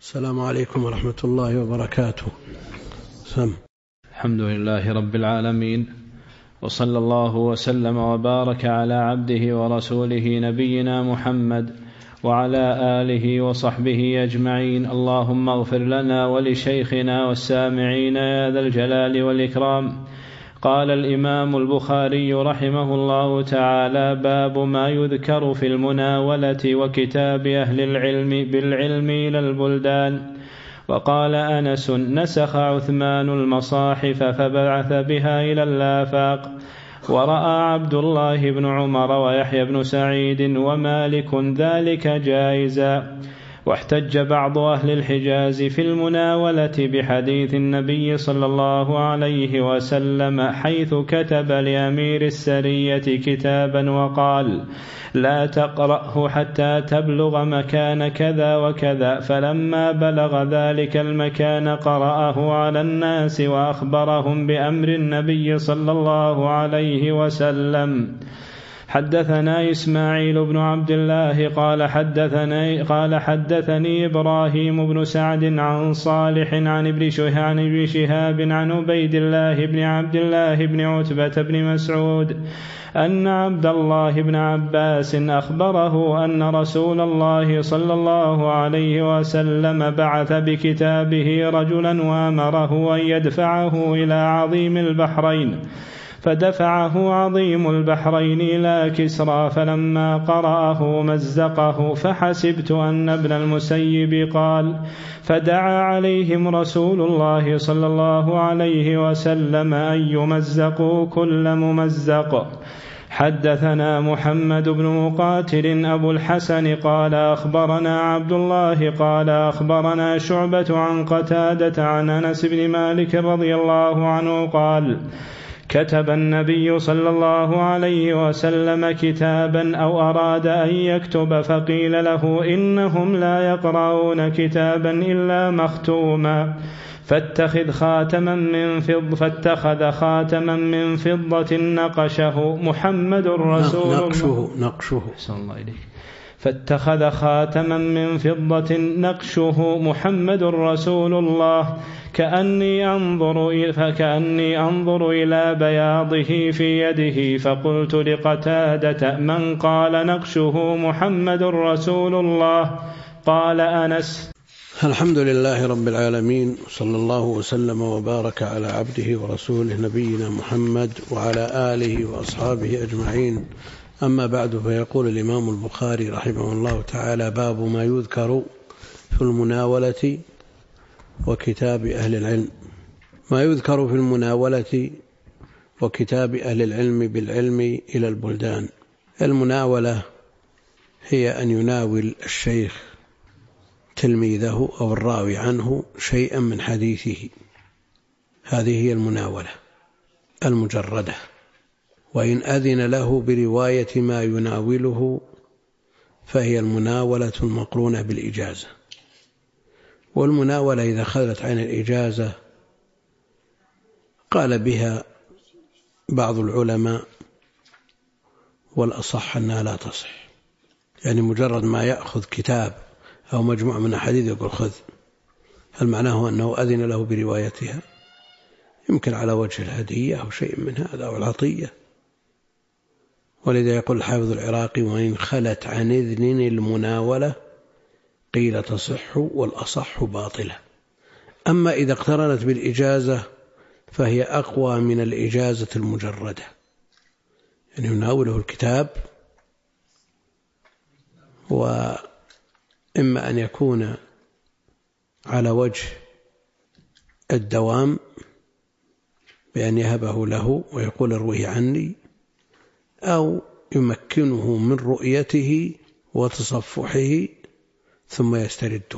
السلام عليكم ورحمة الله وبركاته. الحمد لله رب العالمين، وصلى الله وسلم وبارك على عبده ورسوله نبينا محمد وعلى آله وصحبه أجمعين. اللهم اغفر لنا ولشيخنا والسامعين يا ذا الجلال والإكرام. قال الإمام البخاري رحمه الله تعالى: باب ما يذكر في المناولة وكتاب أهل العلم بالعلم إلى البلدان. وقال أنس: نسخ عثمان المصاحف فبعث بها إلى الآفاق. ورأى عبد الله بن عمر ويحيى بن سعيد ومالك ذلك جائزا. واحتج بعض أهل الحجاز في المناولة بحديث النبي صلى الله عليه وسلم حيث كتب لأمير السرية كتابا وقال: لا تقرأه حتى تبلغ مكان كذا وكذا، فلما بلغ ذلك المكان قرأه على الناس وأخبرهم بأمر النبي صلى الله عليه وسلم. حدثنا إسماعيل بن عبد الله قال حدثني إبراهيم بن سعد عن صالح عن ابن شهاب عن عبيد الله بن عبد الله بن عتبة بن مسعود أن عبد الله بن عباس أخبره أن رسول الله صلى الله عليه وسلم بعث بكتابه رجلا وأمره أن يدفعه إلى عظيم البحرين، فدفعه عظيم البحرين إلى كسرى، فلما قرأه مزقه، فحسبت أن ابن المسيب قال: فدعا عليهم رسول الله صلى الله عليه وسلم أن يمزقوا كل ممزق. حدثنا محمد بن مقاتل أبو الحسن قال أخبرنا عبد الله قال أخبرنا شعبة عن قتادة عن أنس بن مالك رضي الله عنه قال: كتب النبي صلى الله عليه وسلم كتابا أو أراد أن يكتب، فقيل له: إنهم لا يقرؤون كتابا إلا مختوما، فاتخذ خاتما من فضة نقشه محمد رسول الله فاتخذ خاتما من فضة نقشه محمد رسول الله، كأني أنظر إلى بياضه في يده، فقلت لقتادة: من قال نقشه محمد رسول الله؟ قال أنس. الحمد لله رب العالمين، صلى الله وسلم وبارك على عبده ورسوله نبينا محمد وعلى آله وأصحابه أجمعين. أما بعد، فيقول الإمام البخاري رحمه الله تعالى: باب ما يذكر في المناولة وكتاب أهل العلم. ما يذكر في المناولة وكتاب أهل العلم بالعلم إلى البلدان. المناولة هي أن يناول الشيخ تلميذه أو الراوي عنه شيئا من حديثه، هذه هي المناولة المجردة. وإن أذن له برواية ما يناوله فهي المناولة المقرونة بالإجازة. والمناولة إذا خلت عن الإجازة قال بها بعض العلماء، والأصح أنها لا تصح. يعني مجرد ما يأخذ كتاب أو مجموعة من أحاديث يقول خذ، هل معناه أنه أذن له بروايتها؟ يمكن على وجه الهدية أو شيء من هذا أو العطية. ولذا يقول الحافظ العراقي: وإن خلت عن إذن المناولة قيل تصح والأصح باطلة. أما إذا اقترنت بالإجازة فهي أقوى من الإجازة المجردة، يعني يناوله الكتاب، وإما أن يكون على وجه الدوام بأن يهبه له ويقول ارويه عني، أو يمكنه من رؤيته وتصفحه ثم يسترده.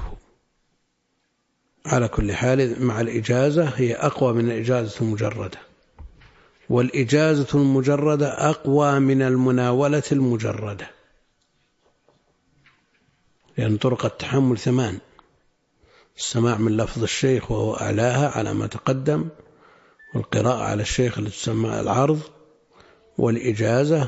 على كل حال مع الإجازة هي أقوى من الإجازة المجردة، والإجازة المجردة أقوى من المناولة المجردة، لأن طرق التحمل 8: السماع من لفظ الشيخ وهو أعلاها على ما تقدم، والقراءة على الشيخ التي تسمى العرض، والإجازة،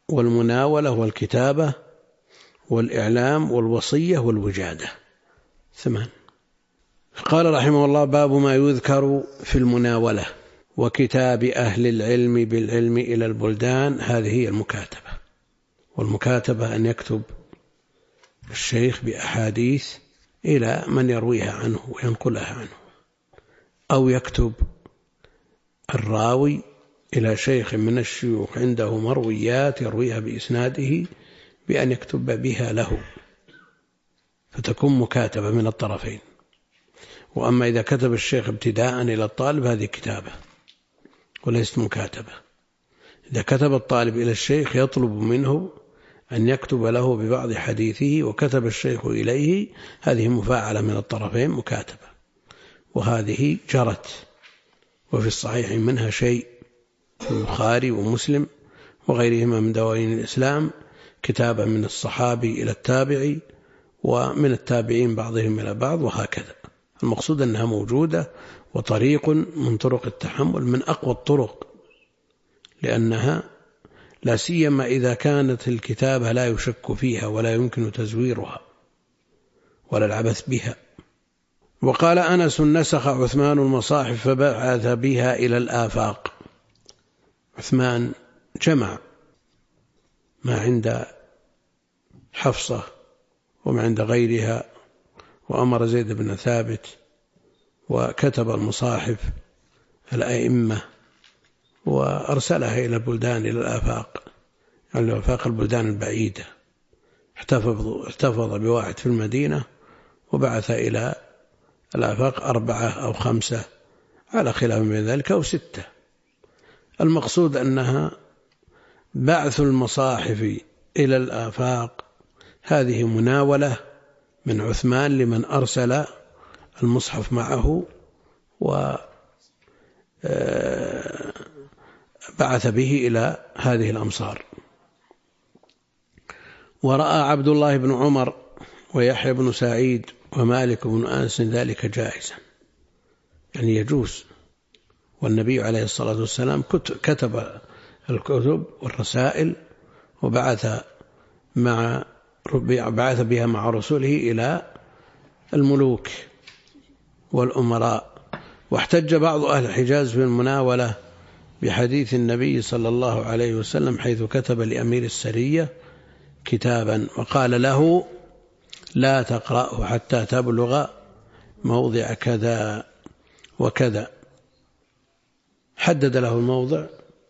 والمناولة، والكتابة، والإعلام، والوصية، والوجادة. 8. قال رحمه الله: باب ما يذكر في المناولة وكتاب أهل العلم بالعلم إلى البلدان. هذه هي المكاتبة. والمكاتبة أن يكتب الشيخ بأحاديث إلى من يرويها عنه وينقلها عنه، أو يكتب الراوي إلى شيخ من الشيوخ عنده مرويات يرويها بإسناده بأن يكتب بها له، فتكون مكاتبة من الطرفين. وأما إذا كتب الشيخ ابتداء إلى الطالب هذه كتابة وليست مكاتبة. إذا كتب الطالب إلى الشيخ يطلب منه أن يكتب له ببعض حديثه وكتب الشيخ إليه، هذه مفاعلة من الطرفين مكاتبة، وهذه جرت وفي الصحيح منها شيء في البخاري ومسلم وغيرهما من دواوين الإسلام، كتابة من الصحابي إلى التابعي ومن التابعين بعضهم إلى بعض وهكذا. المقصود أنها موجودة وطريق من طرق التحمل من أقوى الطرق، لأنها لا سيما إذا كانت الكتابة لا يشك فيها ولا يمكن تزويرها ولا العبث بها. وقال أنس: نسخ عثمان المصاحف فبعث بها إلى الآفاق. عثمان جمع ما عند حفصة وما عند غيرها، وأمر زيد بن ثابت وكتب المصاحف الأئمة وأرسلها إلى البلدان، إلى الآفاق، يعني الآفاق البلدان البعيدة. احتفظ بواحد في المدينة وبعث إلى الآفاق 4 أو 5 على خلاف من ذلك أو 6. المقصود أنها بعث المصاحف إلى الآفاق هذه مناولة من عثمان لمن أرسل المصحف معه وبعث به إلى هذه الأمصار. ورأى عبد الله بن عمر ويحيى بن سعيد ومالك بن أنس ذلك جائزا، يعني يجوز. والنبي عليه الصلاة والسلام كتب الكتب والرسائل وبعث بها مع رسوله إلى الملوك والأمراء. واحتج بعض أهل الحجاز في المناولة بحديث النبي صلى الله عليه وسلم حيث كتب لأمير السرية كتابا وقال له: لا تقرأه حتى تبلغ موضع كذا وكذا. حدد له الموضع،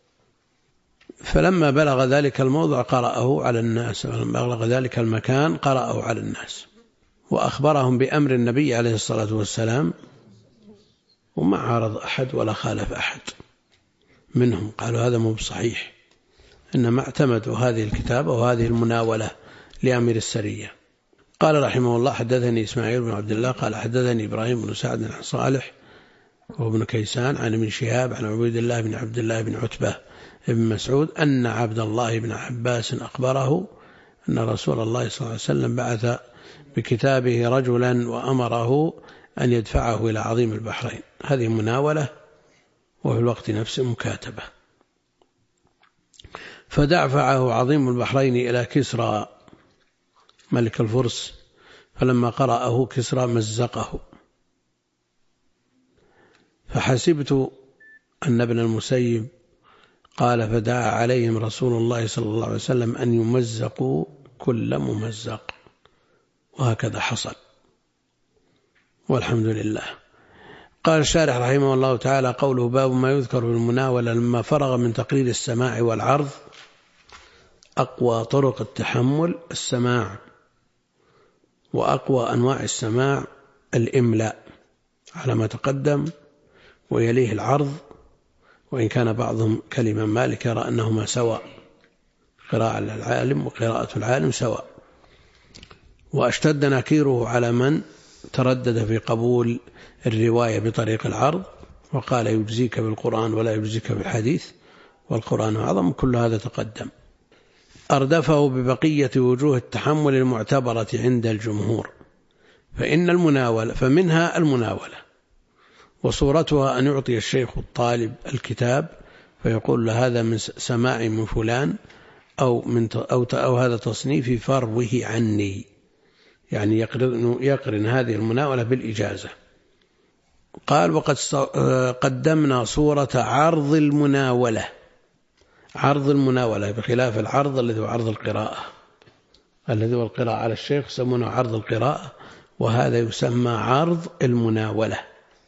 فلما بلغ ذلك الموضع قرأه على الناس، ولما بلغ ذلك المكان قرأه على الناس، وأخبرهم بأمر النبي عليه الصلاة والسلام، وما عارض أحد ولا خالف أحد منهم. قالوا هذا مو بصحيح، إنما اعتمدوا هذه الكتابة وهذه المناولة لأمير السرية. قال رحمه الله: حدثني إسماعيل بن عبد الله قال حدثني إبراهيم بن سعد عن صالح وابن كيسان عن ابن شهاب عن عبيد الله بن عبد الله بن عتبة ابن مسعود أن عبد الله بن عباس أخبره أن رسول الله صلى الله عليه وسلم بعث بكتابه رجلا وأمره أن يدفعه إلى عظيم البحرين. هذه مناولة وفي الوقت نفسه مكاتبة. فدفعه عظيم البحرين إلى كسرى ملك الفرس، فلما قرأه كسرى مزقه. فحسبت أن ابن المسيب قال: فدعا عليهم رسول الله صلى الله عليه وسلم أن يمزقوا كل ممزق، وهكذا حصل والحمد لله. قال الشارح رحمه الله تعالى: قوله باب ما يذكر في المناولة لما فرغ من تقرير السماع والعرض. أقوى طرق التحمل السماع، وأقوى أنواع السماع الإملاء على ما تقدم، ويليه العرض، وإن كان بعضهم كالإمام مالك يرى أنهما سواء، قراءة العالم وقراءة العالم سواء. واشتد نكيره على من تردد في قبول الرواية بطريق العرض وقال يجزيك بالقرآن ولا يجزيك بالحديث والقرآن أعظم. كل هذا تقدم. أردفه ببقية وجوه التحمل المعتبرة عند الجمهور. فمنها المناولة، وصورتها أن يعطي الشيخ الطالب الكتاب فيقول له: هذا من سماع من فلان، أو هذا تصنيفي فروه عني، يعني يقرن هذه المناولة بالإجازة. قال وقد قدمنا صورة عرض المناولة. عرض المناولة بخلاف العرض الذي هو عرض القراءة، الذي هو القراءة على الشيخ يسمونه عرض القراءة، وهذا يسمى عرض المناولة.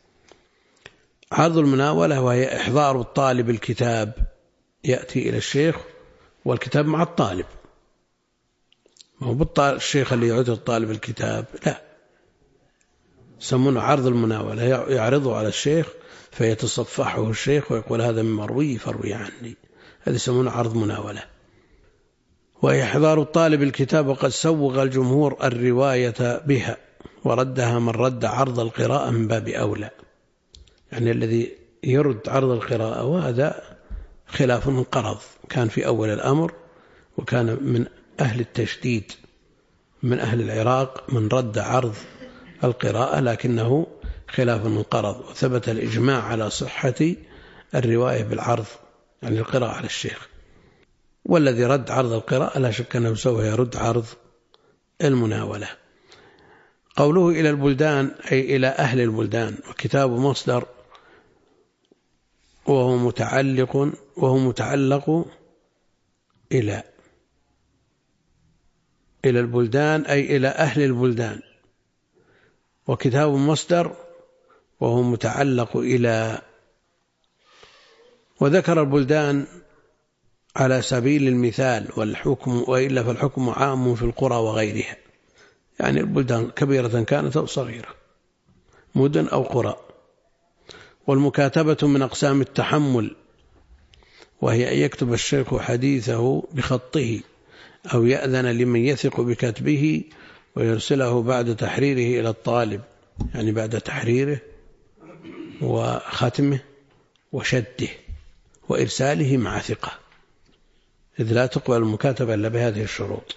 عرض المناولة وهي إحضار الطالب الكتاب، يأتي إلى الشيخ والكتاب مع الطالب، ما هو الشيخ اللي يعطي الطالب الكتاب، لا، يسمونه عرض المناولة، يعرضه على الشيخ فيتصفحه الشيخ ويقول هذا من مروي فروي عني، هذا يسمونه عرض مناولة. وإحضار الطالب الكتاب وقد سوغ الجمهور الرواية بها وردها من رد عرض القراءة من باب أولى، يعني الذي يرد عرض القراءة، وهذا خلاف انقرض، كان في أول الأمر وكان من أهل التشديد من أهل العراق من رد عرض القراءة، لكنه خلاف انقرض، وثبت الإجماع على صحة الرواية بالعرض، يعني القراءة على الشيخ. والذي رد عرض القراءة لا شك أنه سوف يرد عرض المناولة. قوله إلى البلدان أي إلى أهل البلدان، وكتاب مصدر وهو متعلق إلى البلدان أي إلى أهل البلدان، وكتاب مصدر وهو متعلق إلى. وذكر البلدان على سبيل المثال والحكم، وإلا فالحكم عام في القرى وغيرها، يعني البلدان كبيرة كانت أو صغيرة، مدن أو قرى. والمكاتبة من أقسام التحمل، وهي أن يكتب الشيخ حديثه بخطه أو يأذن لمن يثق بكتبه ويرسله بعد تحريره إلى الطالب، يعني بعد تحريره وختمه وشده وإرساله مع ثقة، إذ لا تقبل المكاتبة إلا بهذه الشروط: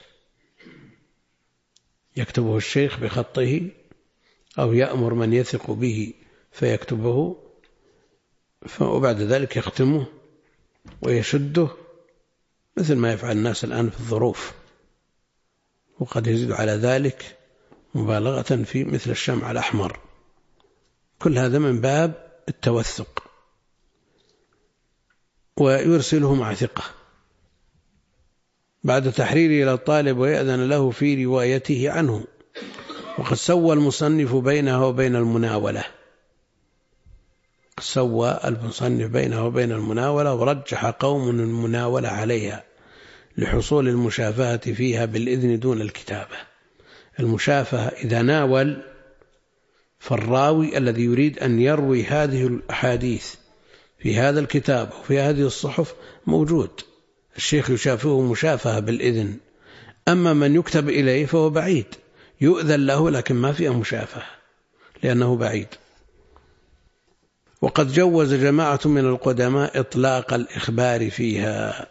يكتبه الشيخ بخطه أو يأمر من يثق به فيكتبه، وبعد ذلك يختمه ويشده، مثل ما يفعل الناس الآن في الظروف، وقد يزيد على ذلك مبالغة في مثل الشمع الأحمر. كل هذا من باب التوثق. ويرسله مع ثقة بعد تحريره إلى الطالب ويأذن له في روايته عنه. وقد سوى المصنف بينها وبين المناولة، ورجح قوم المناولة عليها لحصول المشافهة فيها بالإذن دون الكتابة. المشافهة إذا ناول، فالراوي الذي يريد أن يروي هذه الأحاديث في هذا الكتاب وفي هذه الصحف موجود، الشيخ يشافهه مشافهة بالإذن. أما من يكتب إليه فهو بعيد، يؤذن له لكن ما فيه مشافهة لأنه بعيد. وقد جوز جماعة من القدماء إطلاق الإخبار فيها،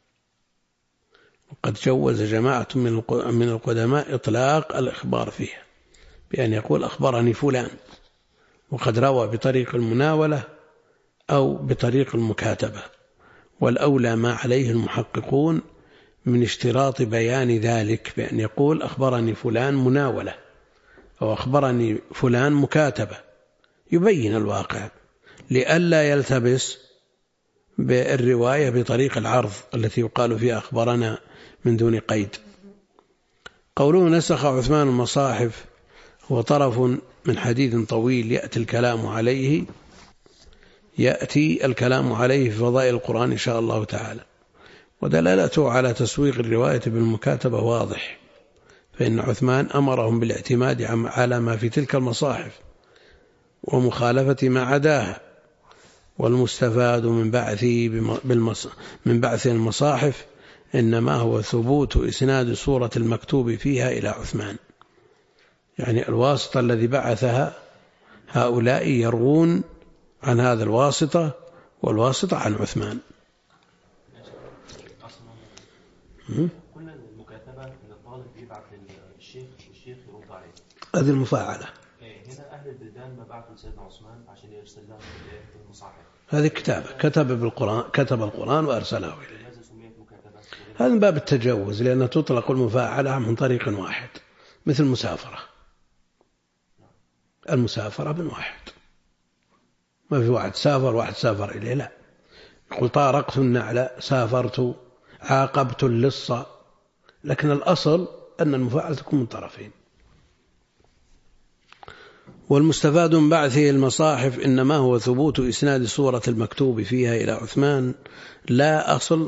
بأن يقول أخبرني فلان، وقد روى بطريق المناولة أو بطريق المكاتبة. والأولى ما عليه المحققون من اشتراط بيان ذلك، بأن يقول أخبرني فلان مناولة أو أخبرني فلان مكاتبة، يبين الواقع لئلا يلتبس بالرواية بطريق العرض التي يقال فيها أخبرنا من دون قيد. قوله نسخ عثمان المصاحف هو طرف من حديث طويل يأتي الكلام عليه في فضائل القرآن إن شاء الله تعالى. ودلالته على تسويق الرواية بالمكاتبة واضح، فإن عثمان أمرهم بالاعتماد على ما في تلك المصاحف ومخالفة ما عداها. والمستفاد من بعث المصاحف إنما هو ثبوت إسناد صورة المكتوب فيها إلى عثمان، يعني الواسطة الذي بعثها هؤلاء يروون عن هذا الواسطة، والواسطة عن عثمان. كل المكاتبة أن الطالب يبعث للشيخ والشيخ يرد عليه، هذه المفاعلة. هنا أهل البلدان ما بعثوا لسيدنا عثمان عشان يرسل لهم المصاحف، هذه كتابة كتب القرآن وأرسله إليه. هذا من باب التجوز، لأن تطلق المفاعلة من طريق واحد، مثل المسافرة من واحد، ما في واحد سافر إليه، لا، يقول طارقت النعل، سافرت، عاقبت اللص، لكن الأصل أن المفاعلة تكون من طرفين. والمستفاد من بعثه المصاحف إنما هو ثبوت إسناد صورة المكتوب فيها إلى عثمان، لا أصل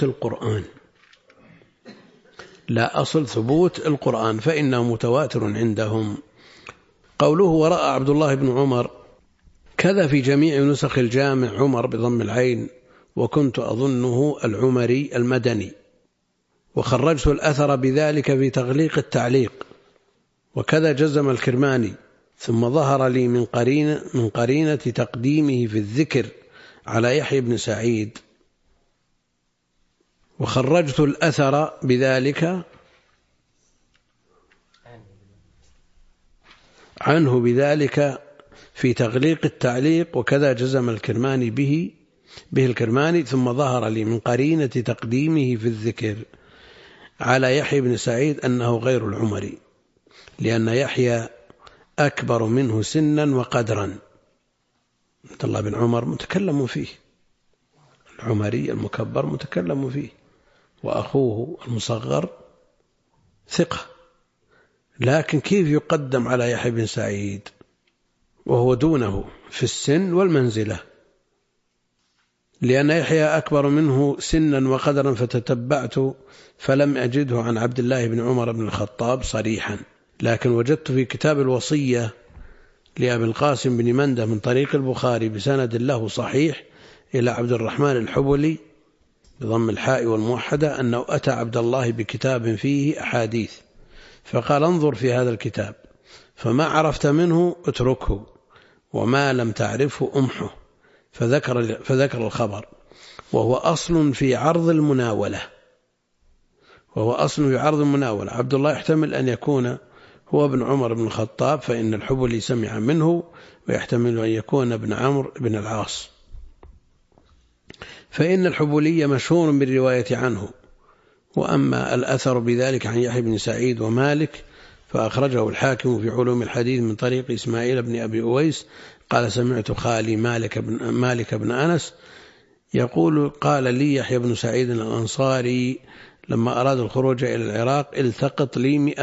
ثبوت القرآن، فإنه متواتر عندهم. قوله ورأى عبد الله بن عمر كذا في جميع نسخ الجامع عمر بضم العين، وكنت أظنه العمري المدني، وخرجت الأثر بذلك في تغليق التعليق، وكذا جزم الكرماني، ثم ظهر لي من قرينة تقديمه في الذكر على يحيى بن سعيد، وخرجت الأثر بذلك عنه بذلك في تغليق التعليق، وكذا جزم الكرماني به الكرماني، ثم ظهر لي من قرينة تقديمه في الذكر على يحيى بن سعيد أنه غير العمري، لأن يحيى أكبر منه سنا وقدرا. عبد الله بن عمر متكلم فيه، العمري المكبر متكلم فيه، وأخوه المصغر ثقة، لكن كيف يقدم على يحيى بن سعيد وهو دونه في السن والمنزلة؟ لأن يحيى أكبر منه سنا وقدرا، فتتبعت فلم أجده عن عبد الله بن عمر بن الخطاب صريحا، لكن وجدت في كتاب الوصية لأبي القاسم بن مندة من طريق البخاري بسند له صحيح إلى عبد الرحمن الحبلي بضم الحاء والموحدة أنه أتى عبد الله بكتاب فيه أحاديث، فقال انظر في هذا الكتاب، فما عرفت منه اتركه، وما لم تعرفه أمحه، فذكر الخبر، وهو أصل في عرض المناولة. عبد الله يحتمل أن يكون هو ابن عمر بن الخطاب، فإن الحبلي سمع منه، ويحتمل أن يكون ابن عمرو بن العاص، فإن الحبلي مشهور بالرواية عنه. وأما الأثر بذلك عن يحيى بن سعيد ومالك فأخرجه الحاكم في علوم الحديث من طريق إسماعيل بن أبي أويس قال سمعت خالي مالك بن أنس يقول قال لي يحيى بن سعيد الأنصاري لما أراد الخروج إلى العراق التقط لي 100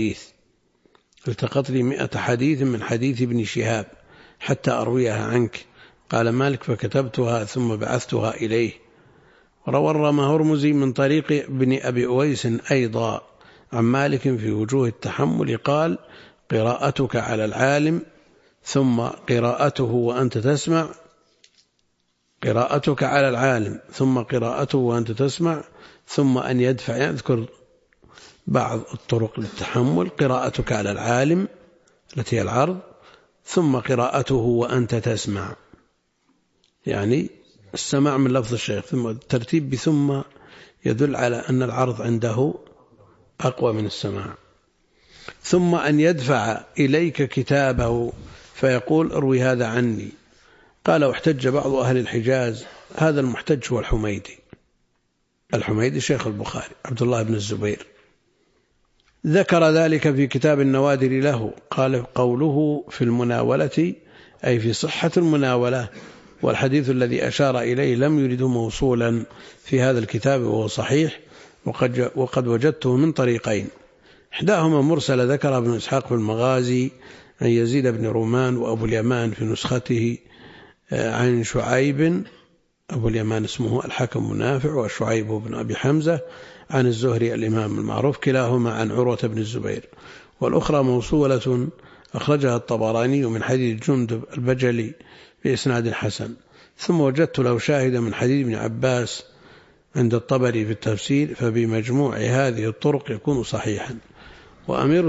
حديث من حديث ابن شهاب حتى أرويها عنك. قال مالك فكتبتها ثم بعثتها إليه. روى الرمهرمزي من طريق ابن أبي أويس أيضا عن مالك في وجوه التحمل قال قراءتك على العالم ثم قراءته وأنت تسمع، قراءتك على العالم ثم قراءته وأنت تسمع، ثم أن يدفع، يذكر بعض الطرق للتحمل، قراءتك على العالم التي هي العرض، ثم قراءته وأنت تسمع، يعني السماع من لفظ الشيخ، ثم الترتيب بثم يدل على أن العرض عنده أقوى من السماع. ثم أن يدفع إليك كتابه فيقول اروي هذا عني. قال واحتج بعض أهل الحجاز، هذا المحتج هو الحميدي شيخ البخاري عبد الله بن الزبير، ذكر ذلك في كتاب النوادر له. قال قوله في المناولة أي في صحة المناولة، والحديث الذي أشار إليه لم يرده موصولا في هذا الكتاب وهو صحيح، وقد وجدته من طريقين، إحداهما مرسل ذكر ابن إسحاق في المغازي عن يزيد بن رومان وأبو اليمان في نسخته عن شعيب، أبو اليمان اسمه الحكم منافع، وشعيب بن أبي حمزة عن الزهري الإمام المعروف كلاهما عن عروة بن الزبير، والأخرى موصولة أخرجها الطبراني من حديث جندب البجلي بإسناد حسن. ثم وجدت له شاهدا من حديث ابن عباس عند الطبري في التفسير، فبمجموع هذه الطرق يكون صحيحا. وأمير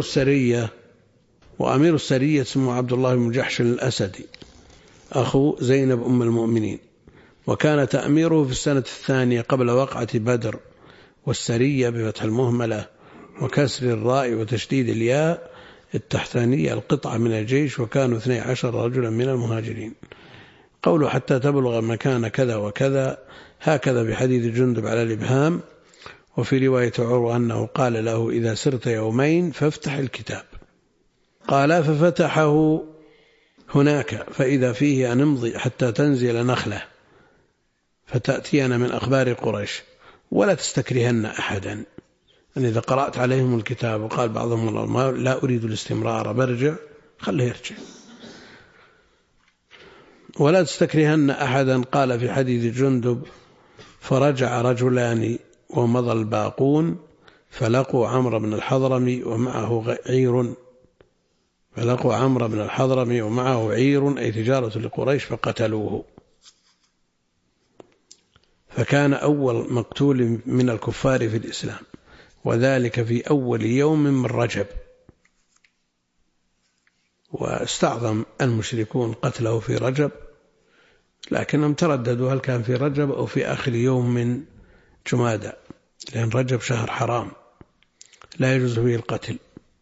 السرية اسمه عبد الله بن جحش الأسدي أخو زينب أم المؤمنين، وكان تأميره في السنة 2 قبل وقعة بدر، والسرية بفتح المهملة وكسر الراء وتشديد الياء التحتانية القطعة من الجيش، وكانوا 12 رجلا من المهاجرين. قوله حتى تبلغ مكان كذا وكذا هكذا بحديث جندب على الإبهام، وفي رواية عروة أنه قال له إذا سرت يومين فافتح الكتاب. قال ففتحه هناك فإذا فيه أن امضي حتى تنزل نخلة فتأتينا من أخبار قريش ولا تستكرهن أحدا. أن إذا قرأت عليهم الكتاب وقال بعضهم لا أريد الاستمرار برجع، خله يرجع. ولا تستكرهن أحدا. قال في حديث جندب فرجع رجلان ومضى الباقون فلقوا عمرو بن الحضرمي ومعه عير أي تجارة لقريش فقتلوه، فكان أول مقتول من الكفار في الإسلام، وذلك في أول يوم من رجب. واستعظم المشركون قتله في رجب، لكنهم ترددوا هل كان في رجب أو في آخر يوم من جمادى، لأن رجب شهر حرام لا يجوز فيه القتل.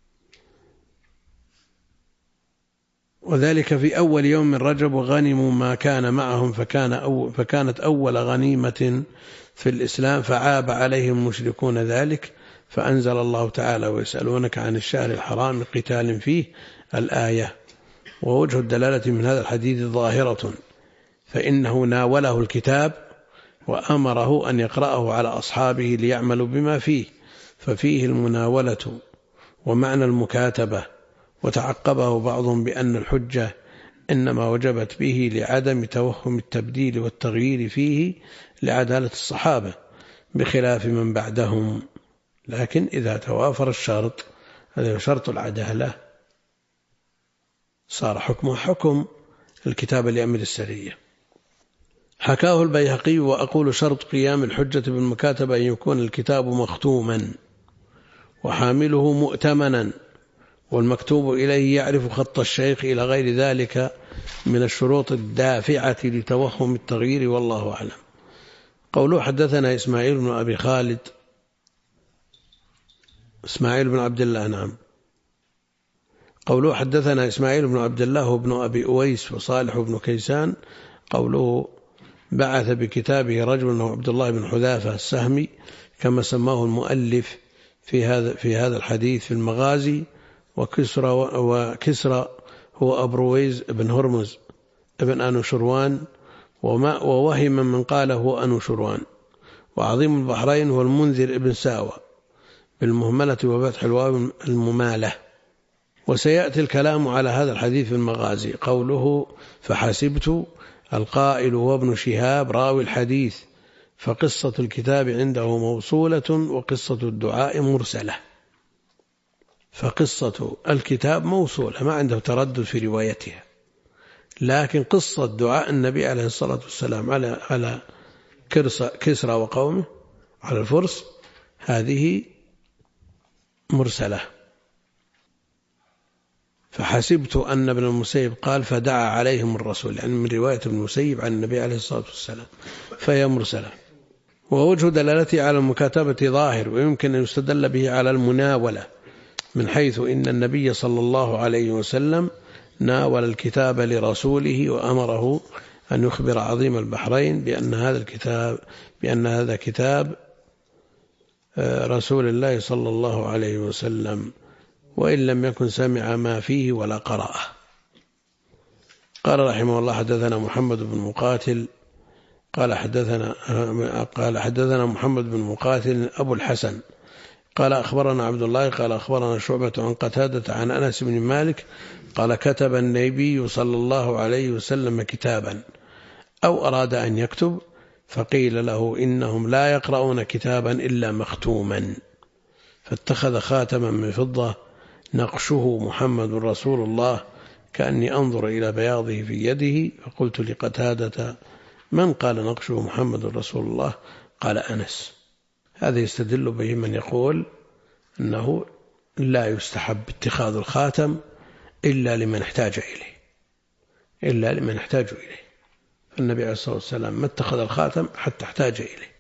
وذلك في أول يوم من رجب وغنموا ما كان معهم فكانت أول غنيمة في الإسلام، فعاب عليهم المشركون ذلك، فأنزل الله تعالى ويسألونك عن الشهر الحرام قتال فيه الآية. ووجه الدلالة من هذا الحديث ظاهرة، فإنه ناوله الكتاب وأمره أن يقرأه على أصحابه ليعملوا بما فيه، ففيه المناولة ومعنى المكاتبة. وتعقبه بعضهم بأن الحجة إنما وجبت به لعدم توهم التبديل والتغيير فيه لعدالة الصحابة بخلاف من بعدهم، لكن إذا توافر الشرط، هذا شرط العدالة، صار حكمه حكم الكتاب لأمر السرية. حكاه البيهقي وأقول شرط قيام الحجة بالمكاتبة أن يكون الكتاب مختوما وحامله مؤتمنا والمكتوب إليه يعرف خط الشيخ إلى غير ذلك من الشروط الدافعة لتوهم التغيير، والله أعلم. قوله حدثنا إسماعيل بن أبي خالد، إسماعيل بن عبد الله، نعم. قوله حدثنا إسماعيل بن عبد الله وابن أبي أويس وصالح بن كيسان. قوله بعث بكتابه رجل عبد الله بن حذافة السهمي كما سماه المؤلف في هذا الحديث في المغازي. وكسرى هو أبرويز بن هرمز ابن أنوشروان، ووهم من قال هو أنوشروان. وعظيم البحرين هو المنذر ابن ساوى بالمهملة وفتح الواو الممالة. وسيأتي الكلام على هذا الحديث في المغازي. قوله فحسبت، القائل هو ابن شهاب راوي الحديث، فقصة الكتاب عنده موصولة وقصة الدعاء مرسلة. فقصة الكتاب موصولة ما عنده تردد في روايتها، لكن قصة دعاء النبي عليه الصلاة والسلام على كسرى وقومه على الفرس هذه مرسلة. فحسبت أن ابن المسيب قال فدعا عليهم الرسول، يعني من رواية ابن المسيب عن النبي عليه الصلاة والسلام، فهي مرسلة. ووجه دلالته على المكاتبة ظاهر، ويمكن أن يستدل به على المناولة، من حيث إن النبي صلى الله عليه وسلم ناول الكتاب لرسوله وأمره أن يخبر عظيم البحرين بأن هذا كتاب رسول الله صلى الله عليه وسلم، وإن لم يكن سمع ما فيه ولا قرأه. قال رحمه الله حدثنا محمد بن مقاتل قال حدثنا محمد بن مقاتل أبو الحسن قال أخبرنا عبد الله قال أخبرنا شعبة عن قتادة عن أنس بن مالك قال كتب النبي صلى الله عليه وسلم كتابا أو أراد أن يكتب، فقيل له إنهم لا يقرؤون كتابا إلا مختوما، فاتخذ خاتما من فضة نقشه محمد رسول الله، كأني أنظر إلى بياضه في يده، فقلت لقتادة من قال نقشه محمد رسول الله؟ قال أنس. هذا يستدل به من يقول أنه لا يستحب اتخاذ الخاتم إلا لمن احتاج إليه، فالنبي عليه الصلاة والسلام ما اتخذ الخاتم حتى احتاج إليه.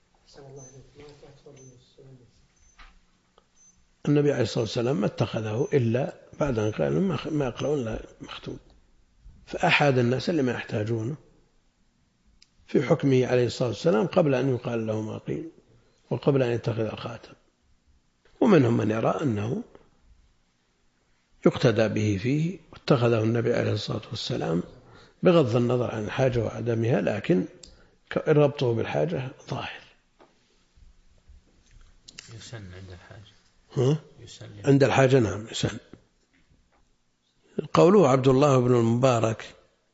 النبي عليه الصلاة والسلام ما اتخذه إلا بعد أن قال ما يقرؤون لا مختوم، فأحد الناس اللي ما يحتاجونه في حكمه عليه الصلاة والسلام قبل أن يقال له ما قيل، وقبل أن يتخذ الخاتم. ومنهم من يرى أنه يقتدى به فيه، واتخذه النبي عليه الصلاة والسلام بغض النظر عن الحاجة وعدمها، لكن ربطه بالحاجة ظاهر. يسن عند الحاجة. عند الحاجة نعم يسن. قوله عبد الله بن المبارك،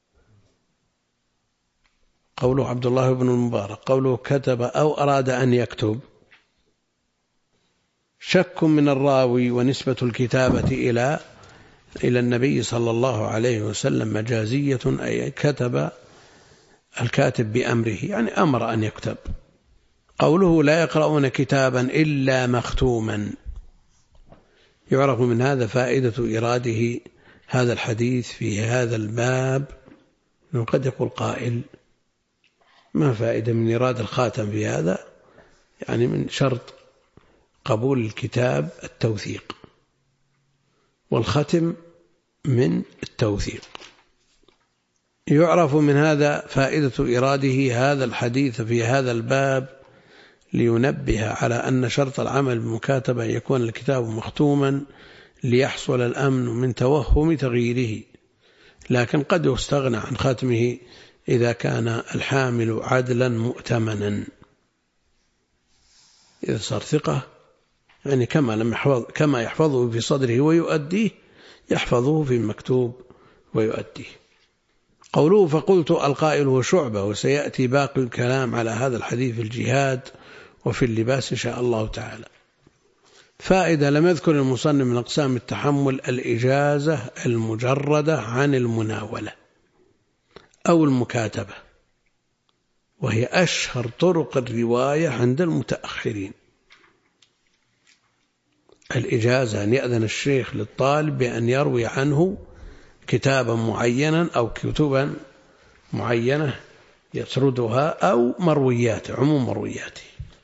قوله كتب أو أراد أن يكتب، شك من الراوي، ونسبة الكتابة إلى النبي صلى الله عليه وسلم مجازية، أي كتب الكاتب بأمره، يعني أمر أن يكتب. قوله لا يقرؤون كتابا إلا مختوما، يعرف من هذا فائدة إراده هذا الحديث في هذا الباب. قد يقول قائل ما فائدة من إرادة الخاتم في هذا؟ يعني من شرط قبول الكتاب التوثيق، والختم من التوثيق. يعرف من هذا فائدة إراده هذا الحديث في هذا الباب لينبه على أن شرط العمل بمكاتبة أن يكون الكتاب مختوما ليحصل الأمن من توهم تغييره، لكن قد يستغنى عن ختمه إذا كان الحامل عدلا مؤتمنا. إذا صار ثقة يعني كما يحفظه في صدره ويؤديه، يحفظه في المكتوب ويؤديه. قوله فقلت القائل هو شعبة، وسيأتي باقي الكلام على هذا الحديث في الجهاد وفي اللباس إن شاء الله تعالى. فائدة لم يذكر المصنف من أقسام التحمل الإجازة المجردة عن المناولة أو المكاتبة، وهي أشهر طرق الرواية عند المتأخرين. الإجازة أن يأذن الشيخ للطالب بأن يروي عنه كتابا معينا أو كتبا معينة يسردها أو مروياته، عموم مروياته.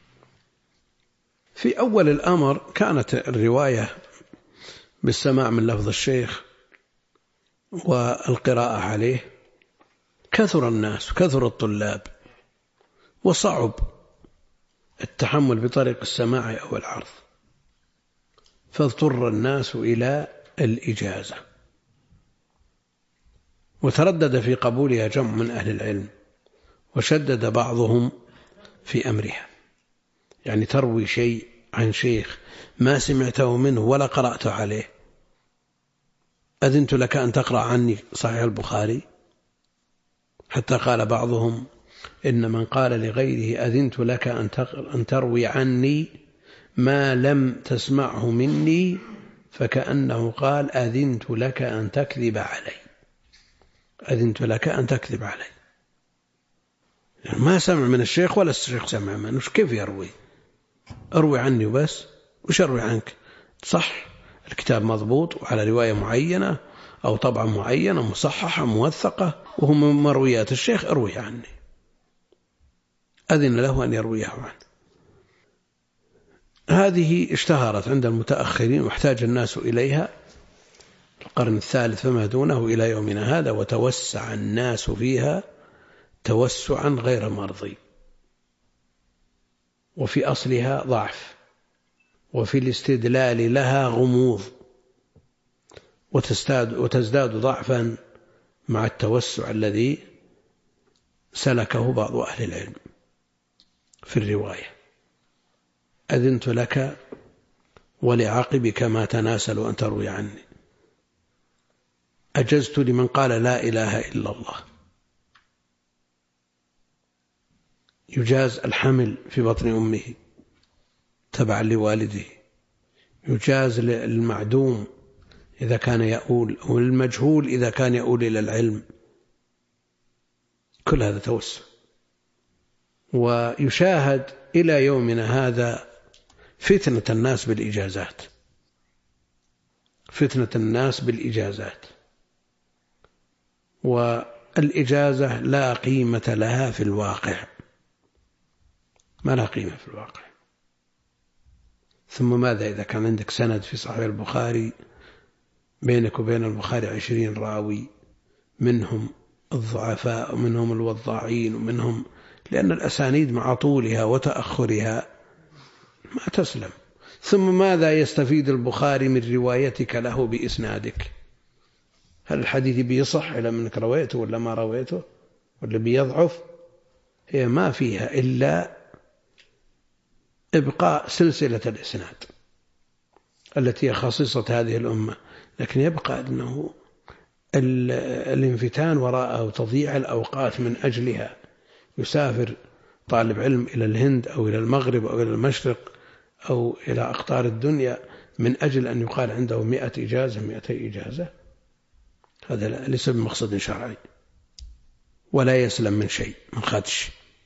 في أول الأمر كانت الرواية بالسماع من لفظ الشيخ والقراءة عليه. كثر الناس، كثر الطلاب، وصعب التحمل بطريق السماع أو العرض، فاضطر الناس إلى الإجازة، وتردد في قبولها جمع من أهل العلم، وشدد بعضهم في أمرها. يعني تروي شيء عن شيخ ما سمعته منه ولا قرأت عليه، أذنت لك أن تقرأ عني صحيح البخاري، حتى قال بعضهم إن من قال لغيره أذنت لك أن تروي عني ما لم تسمعه مني، فكأنه قال أذنت لك أن تكذب علي، أذنت لك أن تكذب علي. يعني ما سمع من الشيخ ولا الشيخ سمع منه، كيف يروي؟ أروي عني وبس، وش أروي عنك؟ صح الكتاب مضبوط وعلى رواية معينة أو طبعا معينة مصححة موثقة وهم من مرويات الشيخ، أروي عني، أذن له أن يرويه عنه. هذه اشتهرت عند المتأخرين واحتاج الناس إليها القرن الثالث فما دونه إلى يومنا هذا، وتوسع الناس فيها توسعا غير مرضي. وفي أصلها ضعف، وفي الاستدلال لها غموض، وتزداد ضعفا مع التوسع الذي سلكه بعض أهل العلم في الرواية. أذنت لك ولعقبك ما تناسل أن تروي عني، أجزت لمن قال لا إله إلا الله. يجاز الحمل في بطن أمه تبعا لوالده، يجاز المعدوم إذا كان يؤول، والمجهول إذا كان يؤول إلى العلم. كل هذا توسع. ويشاهد إلى يومنا هذا فتنة الناس بالإجازات، فتنة الناس بالإجازات، والإجازة لا قيمة لها في الواقع، ما لها قيمة في الواقع. ثم ماذا إذا كان عندك سند في صحيح البخاري بينك وبين البخاري 20 راوي، منهم الضعفاء ومنهم الوضاعين ومنهم، لأن الأسانيد مع طولها وتأخرها ما تسلم. ثم ماذا يستفيد البخاري من روايتك له بإسنادك؟ هل الحديث بيصح إلى منك رويته ولا ما رويته ولا بيضعف؟ هي ما فيها إلا إبقاء سلسلة الإسناد التي هي خصيصة هذه الأمة، لكن يبقى أنه الانفتان وراءه وتضييع الأوقات من أجلها. يسافر طالب علم إلى الهند أو إلى المغرب أو إلى المشرق أو إلى أقطار الدنيا من أجل أن يقال عنده 100 إجازة 200 إجازة، هذا ليس بمقصد شرعي ولا يسلم من شيء، من خدش.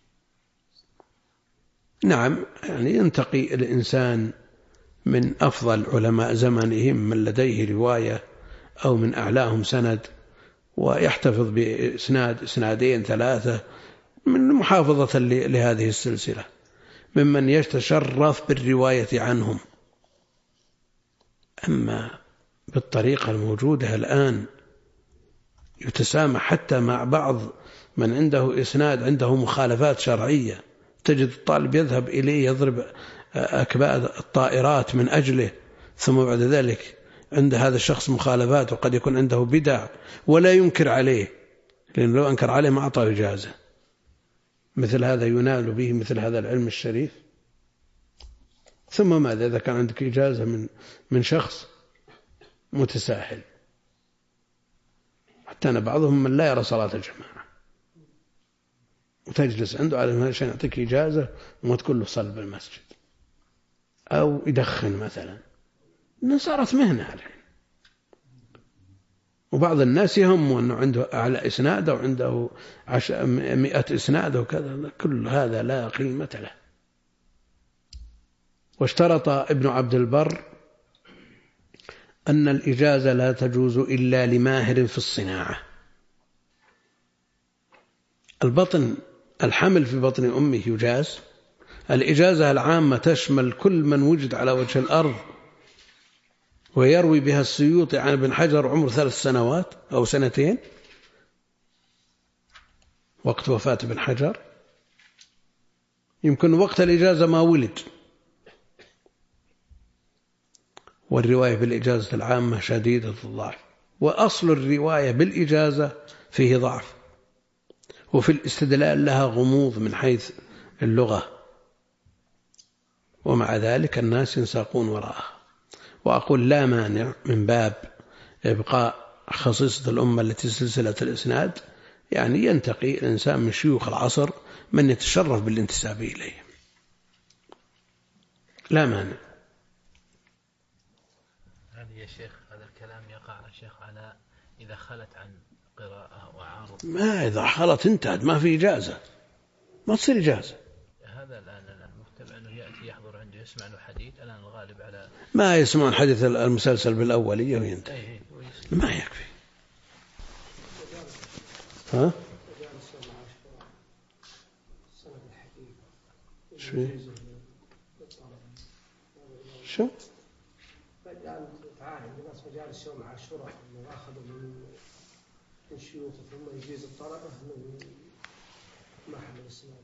نعم، يعني ينتقي الإنسان من أفضل علماء زمانهم من لديه رواية أو من أعلاهم سند، ويحتفظ بإسناد 2 3 من محافظة لهذه السلسلة ممن يتشرف بالرواية عنهم. أما بالطريقة الموجودة الآن يتسامح حتى مع بعض من عنده إسناد عنده مخالفات شرعية، تجد الطالب يذهب إليه يضرب أكباد الطائرات من أجله، ثم بعد ذلك عند هذا الشخص مخالفات وقد يكون عنده بدع ولا ينكر عليه، لأنه لو أنكر عليه ما أعطاه إجازة. مثل هذا ينال به مثل هذا العلم الشريف. ثم ماذا إذا كان عندك إجازة من شخص متساهل؟ حتى أنا بعضهم من لا يرى صلاة الجماعة وتجلس عنده على عشان يعطيك إجازة وما تقول له صل بالمسجد، أو يدخن مثلا، إنه صارت مهنة الحين. وبعض الناس يهمه أنه عنده أعلى إسناد أو عنده 100 إسناد وكذا، كل هذا لا قيمة له. واشترط ابن عبد البر أن الإجازة لا تجوز إلا لماهر في الصناعة. الحمل في بطن أمه يجاز. الإجازة العامة تشمل كل من وجد على وجه الأرض، ويروي بها السيوطي عن ابن حجر عمر 3 سنوات أو 2 وقت وفاة ابن حجر، يمكن وقت الإجازة ما ولد. والرواية بالإجازة العامة شديدة الضعف، وأصل الرواية بالإجازة فيه ضعف، وفي الاستدلال لها غموض من حيث اللغة، ومع ذلك الناس ينساقون وراءها. وأقول لا مانع من باب إبقاء خصيصة الأمة التي سلسلة الإسناد، يعني ينتقي الإنسان من شيوخ العصر من يتشرف بالانتساب إليه، لا مانع. يا شيخ هذا الكلام يقع يا شيخ على إذا خلت عن قراءة وعارض. ما إذا خلت انتهت ما في إجازة، ما تصير إجازة. هذا الآن المتبع أنه يأتي يحضر عنده يسمع له حديث، الآن الغالب على ما يسمعون حديث المسلسل بالأولية وينتهي، ما يكفي. ها؟ شو؟ الناس مجالس يوم عاشوراء انه اخذوا من شيوخ ثم يجيز الطلبه من محل الاسلام.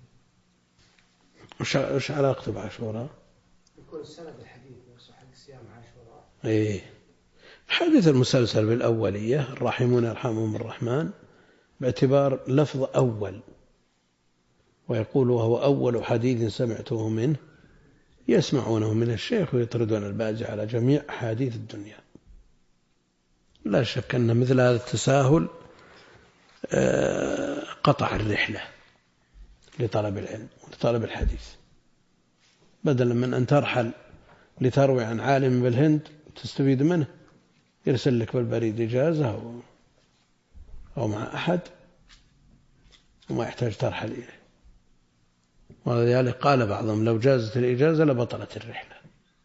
وش علاقته بعاشوراء؟ يكون السند الحديث نفسه حق صيام عاشوراء. ايه، حديث المسلسل بالأولية الراحمون يرحمهم الرحمن باعتبار لفظ أول، ويقول وهو أول حديث سمعته منه، يسمعونه من الشيخ ويطردون الباقي على جميع أحاديث الدنيا. لا شك أن مثل هذا التساهل قطع الرحلة لطلب العلم ولطلب الحديث، بدلا من أن ترحل لتروي عن عالم بالهند تستفيد منه، يرسل لك بالبريد إجازة أو مع أحد وما يحتاج ترحل إليه. ولذلك قال بعضهم لو جازت الإجازة لبطلت الرحلة.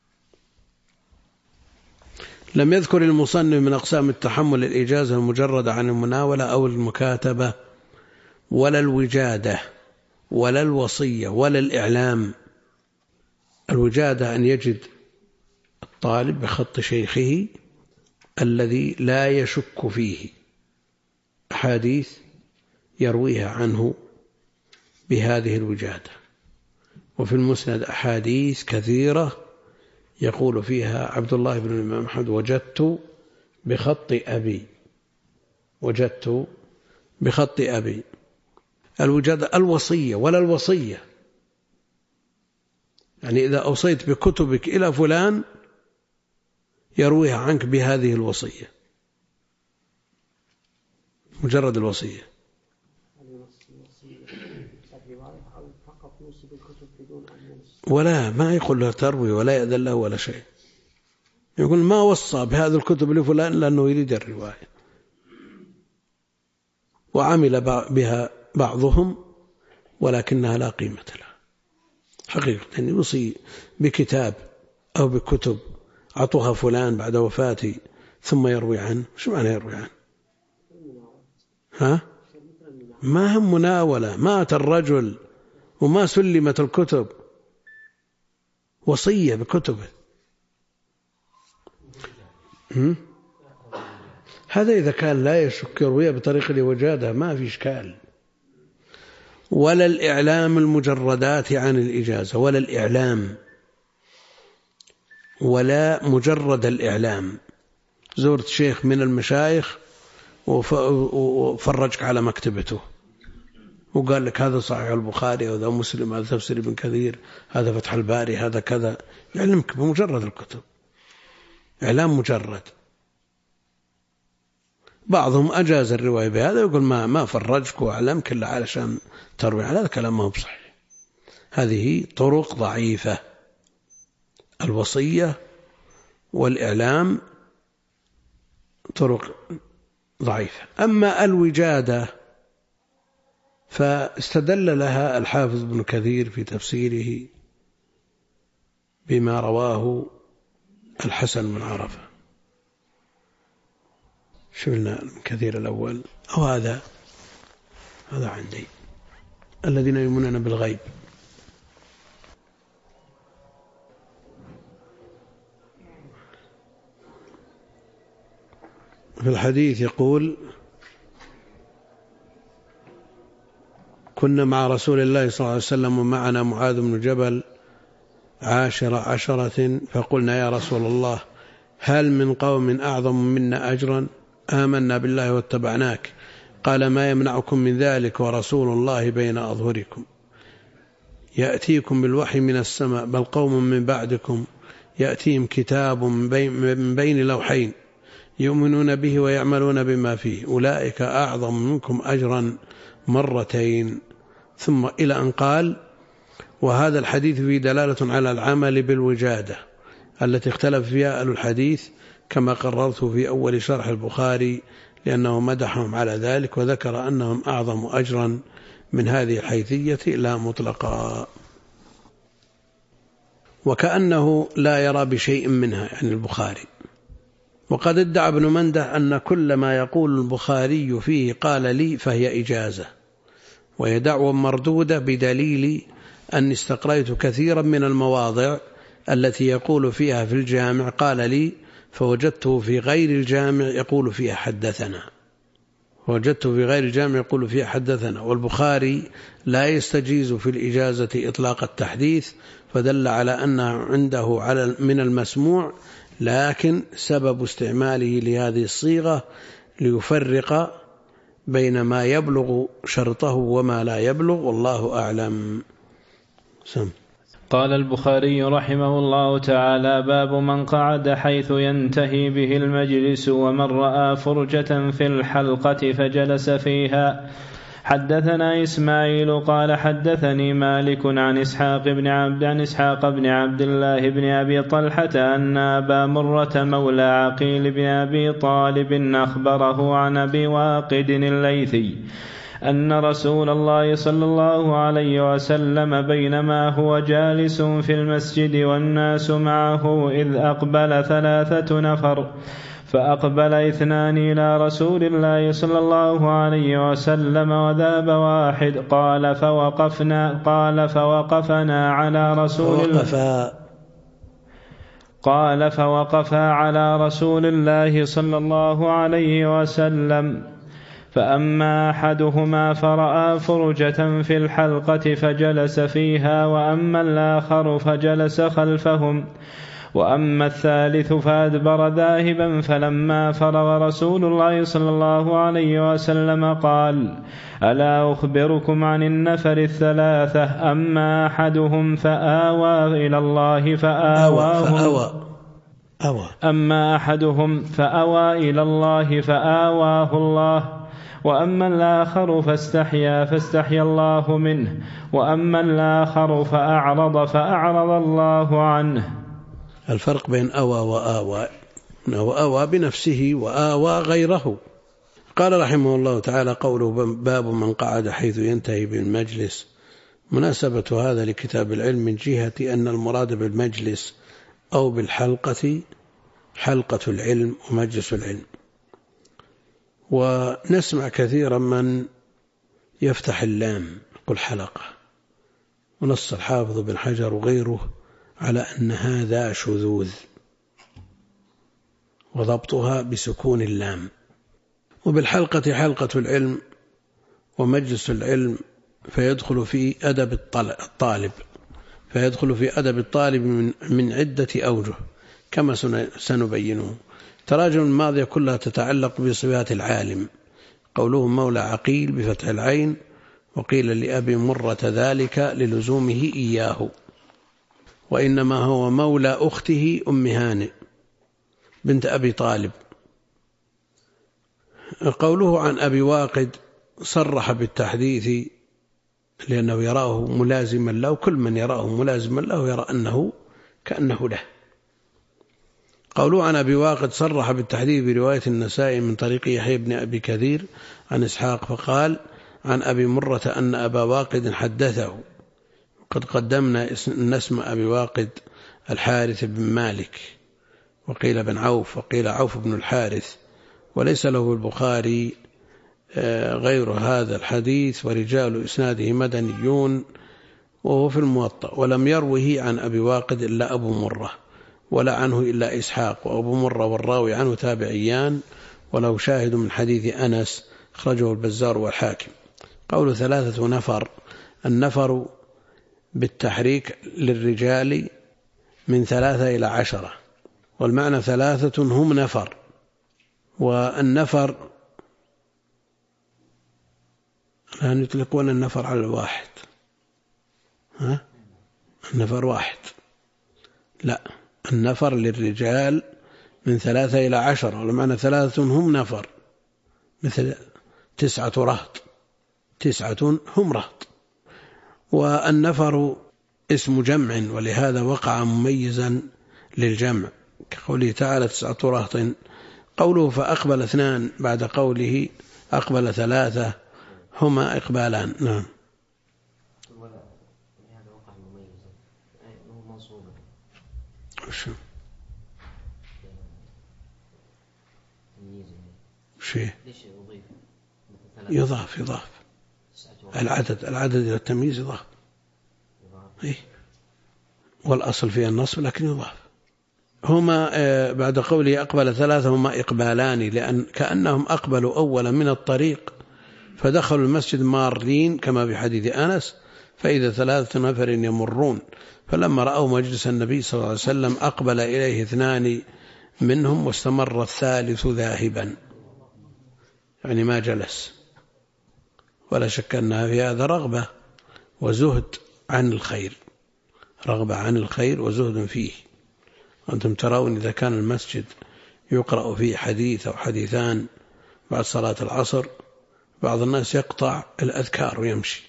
لم يذكر المصنف من أقسام التحمل الإجازة المجردة عن المناولة أو المكاتبة ولا الوجادة ولا الوصية ولا الإعلام. الوجادة أن يجد الطالب بخط شيخه الذي لا يشك فيه أحاديث يرويها عنه بهذه الوجادة، وفي المسند أحاديث كثيرة يقول فيها عبد الله بن الإمام أحمد: وجدت بخط أبي. الوجادة الوصية ولا الوصية، يعني إذا أوصيت بكتبك إلى فلان يرويها عنك بهذه الوصية، مجرد الوصية. ولا ما يقول له تروي ولا يأذن له ولا شيء، يقول ما وصى بهذه الكتب لفلان لأنه يريد الرواية. وعمل بها بعضهم ولكنها لا قيمة لها حقيقة. يعني يوصي بكتاب أو بكتب عطوها فلان بعد وفاتي ثم يروي عنه، شو معنى يروي عنه؟ ما هم مناولة، مات الرجل وما سلمت الكتب، وصية بكتبه. هذا إذا كان لا يشك يرويه بطريق الوجادة ما في إشكال. ولا الإعلام المجردات عن الإجازة، ولا الإعلام، ولا مجرد الإعلام. زرت شيخ من المشايخ وفرجك على مكتبته وقال لك هذا صحيح البخاري، هذا مسلم، هذا تفسير ابن كثير، هذا فتح الباري، هذا كذا، يعلمك بمجرد الكتب، إعلام مجرد. بعضهم أجاز الرواية بهذا، يقول ما فرجك وأعلمك إلا علشان تروي، على هذا كلام ما هو بصحيح. هذه طرق ضعيفة، الوصية والإعلام طرق ضعيفة. أما الوجادة فاستدل لها الحافظ ابن كثير في تفسيره بما رواه الحسن بن عرفة. شفنا ابن كثير الأول أو هذا عندي الذين يؤمنون بالغيب. في الحديث يقول: كنا مع رسول الله صلى الله عليه وسلم ومعنا معاذ بن جبل 10 فقلنا: يا رسول الله، هل من قوم أعظم منا أجرا؟ آمنا بالله واتبعناك. قال: ما يمنعكم من ذلك ورسول الله بين أظهركم يأتيكم بالوحي من السماء، بل قوم من بعدكم يأتيهم كتاب من بين لوحين يؤمنون به ويعملون بما فيه، أولئك أعظم منكم أجرا مرتين. ثم إلى أن قال: وهذا الحديث فيه دلالة على العمل بالوجادة التي اختلف فيها أهل الحديث، كما قررت في أول شرح البخاري، لأنه مدحهم على ذلك وذكر أنهم أعظم أجرا من هذه الحيثية لا مطلقا. وكأنه لا يرى بشيء منها، يعني البخاري. وقد ادعى ابن منده أن كل ما يقول البخاري فيه قال لي فهي إجازة، وهي دعوة مردودة بدليل أن استقرأت كثيرا من المواضع التي يقول فيها في الجامع قال لي، فوجدته في غير الجامع يقول فيها حدثنا، والبخاري لا يستجيز في الإجازة إطلاق التحديث، فدل على أنه عنده من المسموع، لكن سبب استعماله لهذه الصيغة ليفرق بين ما يبلغ شرطه وما لا يبلغ، والله أعلم. قال البخاري رحمه الله تعالى: باب من قعد حيث ينتهي به المجلس ومن رأى فرجة في الحلقة فجلس فيها. حدثنا إسماعيل قال حدثني مالك عن إسحاق بن عبد الله بن أبي طلحة أن أبا مرة مولى عقيل بن أبي طالب أخبره عن أبي واقد الليثي أن رسول الله صلى الله عليه وسلم بينما هو جالس في المسجد والناس معه إذ أقبل 3 نفر، فأقبل 2 إلى رسول الله صلى الله عليه وسلم وذهب واحد. قال فوقفنا على رسول الله صلى الله عليه وسلم، فأما أحدهما فرأى فرجة في الحلقة فجلس فيها، وأما الآخر فجلس خلفهم، وأما الثالث فأدبر ذاهبا. فلما فرغ رسول الله صلى الله عليه وسلم قال: ألا أخبركم عن النفر الثلاثة؟ أما أحدهم فآوى إلى الله أما أحدهم فأوى إلى الله فآواه الله، وأما الآخر فاستحيا الله منه، وأما الآخر فأعرض الله عنه. الفرق بين أوى وآوى: أوى بنفسه وآوى غيره. قال رحمه الله تعالى: قوله باب من قعد حيث ينتهي بالمجلس. مناسبة هذا لكتاب العلم من جهة أن المراد بالمجلس أو بالحلقة حلقة العلم ومجلس العلم. ونسمع كثيرا من يفتح اللام يقول حلقة، ونص الحافظ بن حجر وغيره على أن هذا شذوذ، وضبطها بسكون اللام. وبالحلقة حلقة العلم ومجلس العلم، فيدخل في أدب الطالب، من عدة أوجه كما سنبينه. تراجم الماضية كلها تتعلق بصفات العالم. قوله مولى عقيل بفتح العين، وقيل لأبي مرة ذلك للزومه إياه، وإنما هو مولى أخته أم هانئ بنت أبي طالب. قوله عن أبي واقد صرح بالتحديث لأنه يراه ملازما له، كل من يراه ملازما له يرى أنه كأنه له. قوله عن أبي واقد صرح بالتحديث برواية النسائي من طريق يحيى بن أبي كثير عن إسحاق، فقال عن أبي مرة أن أبا واقد حدثه. قد قدمنا أن اسم أبي واقد الحارث بن مالك، وقيل بن عوف، وقيل عوف بن الحارث، وليس له البخاري غير هذا الحديث، ورجال إسناده مدنيون، وهو في الموطأ. ولم يروه عن أبي واقد إلا أبو مرة، ولا عنه إلا إسحاق، وأبو مرة والراوي عنه تابعيان، وله شاهد من حديث أنس أخرجه البزار والحاكم. قول 3 نفر: النفر بالتحريك للرجال من 3 إلى 10، والمعنى 3 هم نفر. والنفر الآن يطلقون النفر على الواحد، النفر واحد، لا، النفر للرجال من 3 إلى 10، والمعنى 3 هم نفر، مثل 9 رهط، 9 هم رهط. والنفر اسم جمع، ولهذا وقع مميزا للجمع، كقوله تعالى 9 رهط. قوله فأقبل 2 بعد قوله أقبل 3 هما إقبالان. نعم. هذا وقع مميزا هو منصوب. شو شيء يضاف العدد إلى التمييز يضاف، والأصل فيها النصب لكن يضاف. هما بعد قوله أقبل 3 هما إقبالان، لأن كأنهم أقبلوا أولا من الطريق فدخلوا المسجد مارين كما بحديث أنس، فإذا 3 نفر يمرون، فلما رأوا مجلس النبي صلى الله عليه وسلم أقبل إليه 2 منهم، واستمر الثالث ذاهبا، يعني ما جلس. ولا شك أنها في هذا رغبة وزهد عن الخير، رغبة عن الخير وزهد فيه. وأنتم ترون إذا كان المسجد يقرأ فيه حديث أو حديثان بعد صلاة العصر، بعض الناس يقطع الأذكار ويمشي،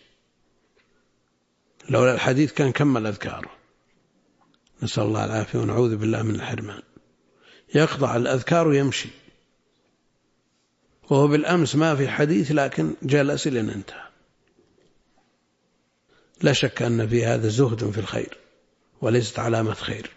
لولا الحديث كان كمل أذكاره، نسأل الله العافية ونعوذ بالله من الحرمان. يقطع الأذكار ويمشي، وهو بالأمس ما في حديث لكن جلس لأن انتهى. لا شك أن في هذا زهد في الخير وليست علامة خير.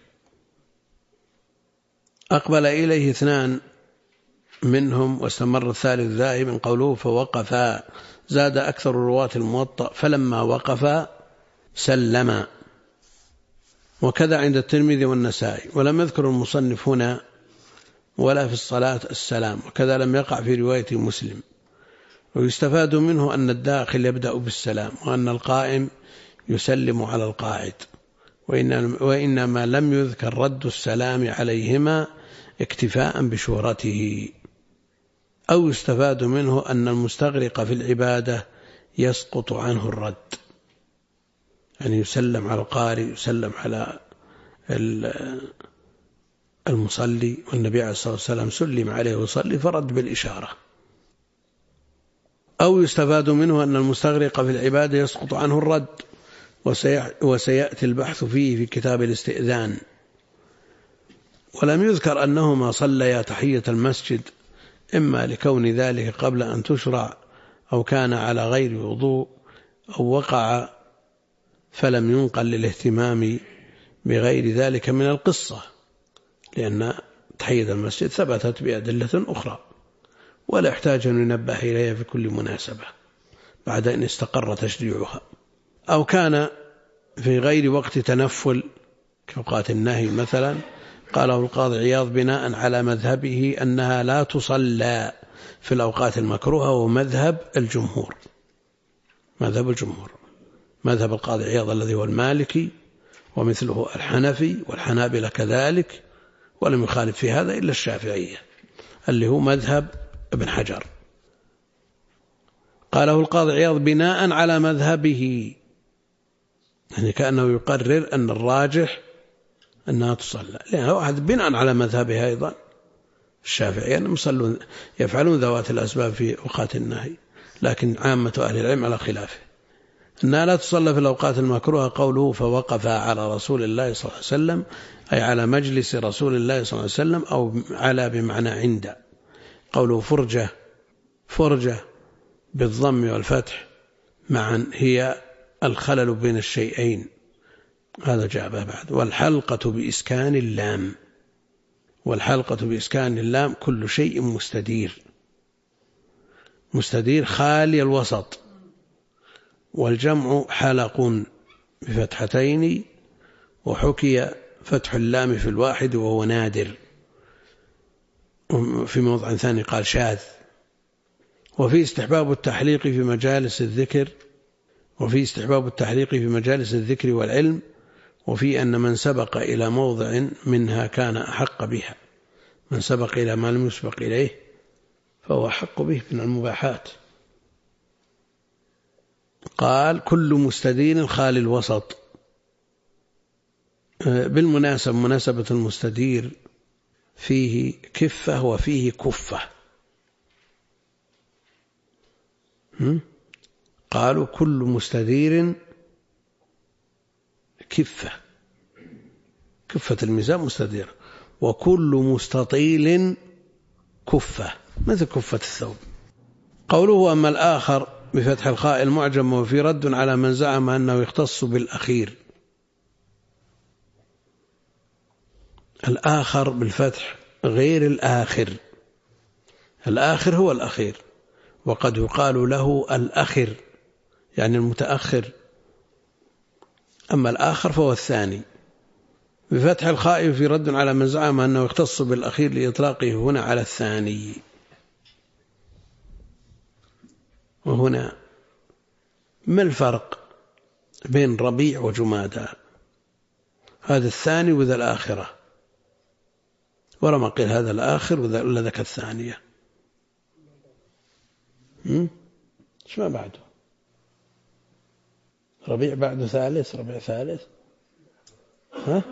أقبل إليه 2 منهم واستمر الثالث ذاهبا. قوله فوقفا، زاد أكثر رواة الموطأ فلما وقفا سلما، وكذا عند الترمذي والنسائي. ولم يذكر المصنف هنا ولا في الصلاة السلام، وكذا لم يقع في رواية مسلم. ويستفاد منه أن الداخل يبدأ بالسلام، وأن القائم يسلم على القاعد، وإنما لم يذكر رد السلام عليهما اكتفاء بشهرته. أو يستفاد منه أن المستغرق في العبادة يسقط عنه الرد، يعني يسلم على القارئ، يسلم على المصلي، والنبي عليه الصلاة والسلام سلم عليه وصلي فرد بالإشارة. أو يستفاد منه أن المستغرق في العبادة يسقط عنه الرد، وسيأتي البحث فيه في كتاب الاستئذان. ولم يذكر أنهما صليا تحية المسجد، إما لكون ذلك قبل أن تشرع، أو كان على غير وضوء، أو وقع فلم ينقل للاهتمام بغير ذلك من القصة، لأن تحية المسجد ثبتت بأدلة أخرى ولا يحتاج أن ينبه إليها في كل مناسبة بعد أن استقر تشريعها. أو كان في غير وقت تنفل كأوقات النهي مثلا، قاله القاضي عياض بناء على مذهبه أنها لا تصلى في الأوقات المكروهة، ومذهب الجمهور، مذهب الجمهور، مذهب القاضي عياض الذي هو المالكي، ومثله الحنفي والحنابلة كذلك، ولم يخالف في هذا إلا الشافعية اللي هو مذهب ابن حجر. قاله القاضي عياض بناء على مذهبه، يعني كأنه يقرر أن الراجح أنها تصلى، لأنه واحد بناء على مذهبه أيضا الشافعية أنهم يفعلون ذوات الأسباب في أوقات النهي، لكن عامة أهل العلم على خلافه أنها لا تصلى في الأوقات المكروهة. قوله فوقف على رسول الله صلى الله عليه وسلم، أي على مجلس رسول الله صلى الله عليه وسلم، أو على بمعنى عند. قوله فرجة بالضم والفتح معا هي الخلل بين الشيئين، هذا جاء بعد. والحلقة بإسكان اللام، والحلقة بإسكان اللام كل شيء مستدير خالي الوسط، والجمع حلق بفتحتين، وحكي فتح اللام في الواحد وهو نادر، في موضع ثاني قال شاذ. وفي استحباب التحليق في مجالس الذكر، وفي استحباب التحليق في مجالس الذكر والعلم، وفي أن من سبق إلى موضع منها كان أحق بها، من سبق إلى ما لم يسبق إليه فهو أحق به من المباحات. قال كل مستدين خالي الوسط. بالمناسبة مناسبة المستدير فيه كفة وفيه كفة. قالوا كل مستدير كفة الميزان مستديرة، وكل مستطيل كفة مثل كفة الثوب. قوله أما الآخر بفتح الخاء المعجم، وفي رد على من زعم أنه يختص بالأخير. الآخر بالفتح غير الآخر، الآخر هو الأخير، وقد يقال له الأخر يعني المتأخر، أما الآخر فهو الثاني. بفتح الخاء في رد على من زعم أنه يختص بالأخير لإطلاقه هنا على الثاني. وهنا ما الفرق بين ربيع وجمادى؟ هذا الثاني وذا الآخرة، ورما قيل هذا الآخر ولا ذاك الثانية. شو ما بعده؟ ربيع بعده ثالث، ربيع ثالث. ها؟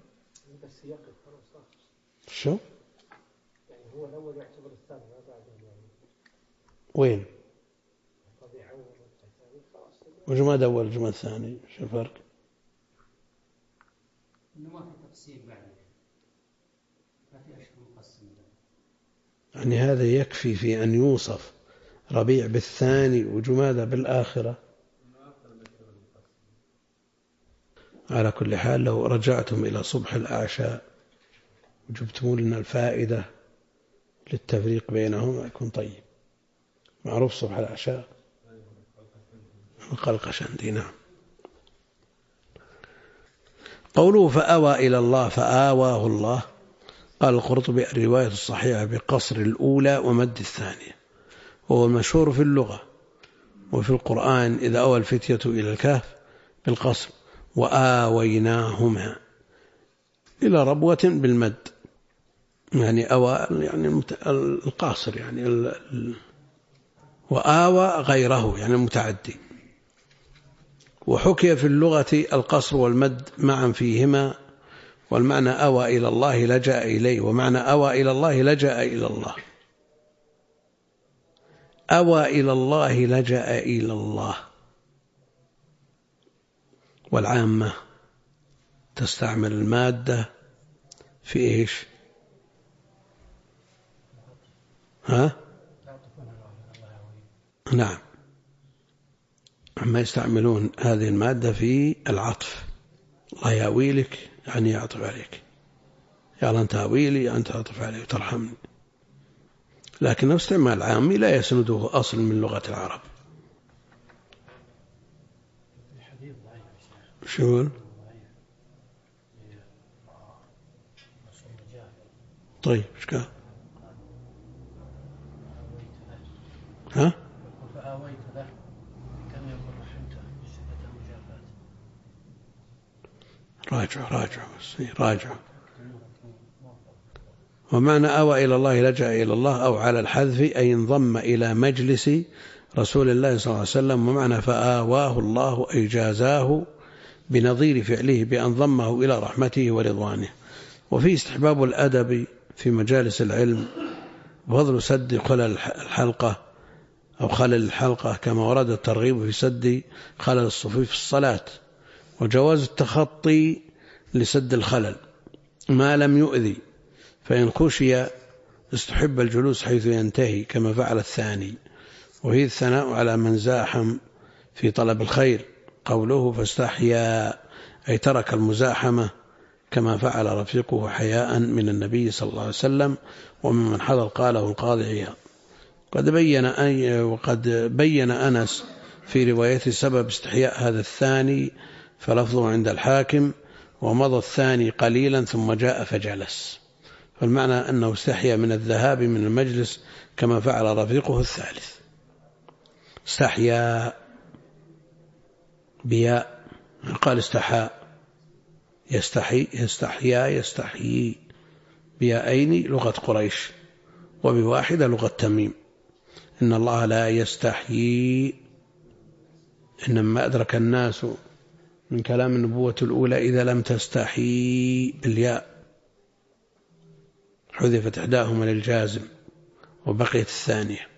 شو؟ يعني هو الأول يعتبر الثاني ما بعده يعني. وين؟ ربيع أول والثاني خلاص. وجماد أول وجماد ثاني، شو الفرق؟ إنه ما في تقسيم بعد، ما في أشهر مقسم. يعني هذا يكفي في أن يوصف ربيع بالثاني وجمادة بالآخرة. على كل حال لو رجعتم إلى صبح الأعشاء وجبتم لنا الفائدة للتفريق بينهم يكون طيب. معروف صبح الأعشاء القلقشندي. نعم. قوله فأوى إلى الله، فآواه الله. قال القرطبي الرواية الصحيحة بقصر الأولى ومد الثانية، وهو المشهور في اللغة وفي القرآن إذا أوى الفتية إلى الكهف بالقصر وآويناهما إلى ربوة بالمد، يعني أوى يعني القاصر يعني وآوى غيره يعني المتعدي. وحكي في اللغة القصر والمد معا فيهما، والمعنى أوى إلى الله لجأ إليه، ومعنى أوى إلى الله لجأ إلى الله. أوى إلى الله لجأ إلى الله. والعامة تستعمل المادة في إيش؟ نعم، أما يستعملون هذه المادة في العطف، الله يأوي لك يعني يعطف عليك، يا أنت أوي لي أنت أعطف عليك وترحمني. لكن استعمال عامي لا يسنده أصل من لغة العرب. شو؟ طيب إيش قال؟ ها؟ فآويت له كان يقول رحمته بصفة المجافاة. راجع. ومعنى أوى إلى الله لجأ إلى الله أو على الحذف أي انضم إلى مجلس رسول الله صلى الله عليه وسلم. ومعنى فآواه الله أي جازاه بنظير فعله بأن ضمه إلى رحمته ورضوانه. وفي استحباب الأدب في مجالس العلم، فضل سد خلل الحلقة أو خلل الحلقة كما ورد الترغيب في سد خلل الصفوف في الصلاة، وجواز التخطي لسد الخلل ما لم يؤذي، فإن خشي استحب الجلوس حيث ينتهي كما فعل الثاني. وهي الثناء على من زاحم في طلب الخير، قوله فاستحيا أي ترك المزاحمة كما فعل رفيقه حياء من النبي صلى الله عليه وسلم وممن حضر. قاله القاضي عياض. وقد بين أنس في رواية سبب استحياء هذا الثاني فلفظه عند الحاكم ومضى الثاني قليلا ثم جاء فجلس، فالمعنى أنه استحيا من الذهاب من المجلس كما فعل رفيقه الثالث. استحيا بياء، قال استحاء يستحيي بيائين لغة قريش، وبواحدة لغة تميم. إن الله لا يستحيي، إنما أدرك الناس من كلام النبوة الأولى إذا لم تستحي بالياء، حذفت إحداهما للجازم وبقيت الثانية.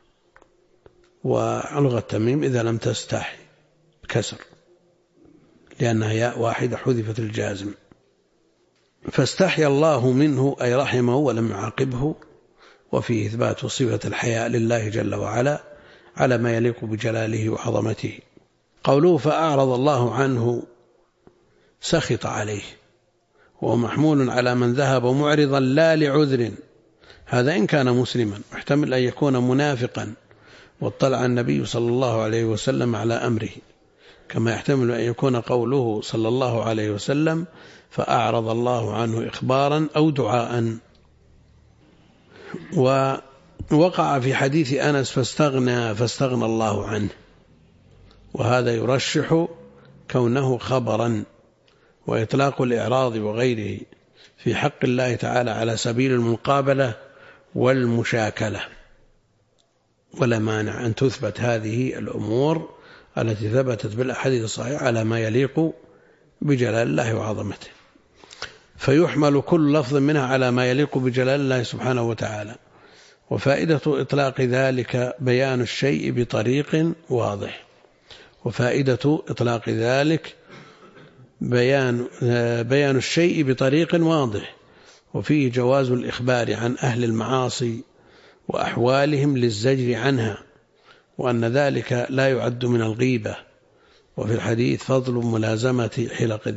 ولغة تميم إذا لم تستحي بكسر لأنها ياء واحدة حذفت الجازم. فاستحيا الله منه أي رحمه ولم يعاقبه، وفيه إثبات صفة الحياء لله جل وعلا على ما يليق بجلاله وعظمته. قوله فأعرض الله عنه سخط عليه، وهو محمول على من ذهب معرضا لا لعذر، هذا إن كان مسلما، محتمل أن يكون منافقا واطلع النبي صلى الله عليه وسلم على أمره، كما يحتمل أن يكون قوله صلى الله عليه وسلم فأعرض الله عنه إخبارا أو دعاء. ووقع في حديث أنس فاستغنى الله عنه، وهذا يرشح كونه خبرا، وإطلاق الإعراض وغيره في حق الله تعالى على سبيل المقابلة والمشاكلة، ولا مانع أن تثبت هذه الأمور التي ثبتت بالأحاديث الصحيحة على ما يليق بجلال الله وعظمته، فيحمل كل لفظ منها على ما يليق بجلال الله سبحانه وتعالى. وفائدة إطلاق ذلك بيان الشيء بطريق واضح، وفائدة إطلاق ذلك بيان الشيء بطريق واضح، وفيه جواز الإخبار عن أهل المعاصي وأحوالهم للزجر عنها، وأن ذلك لا يعد من الغيبة. وفي الحديث فضل ملازمة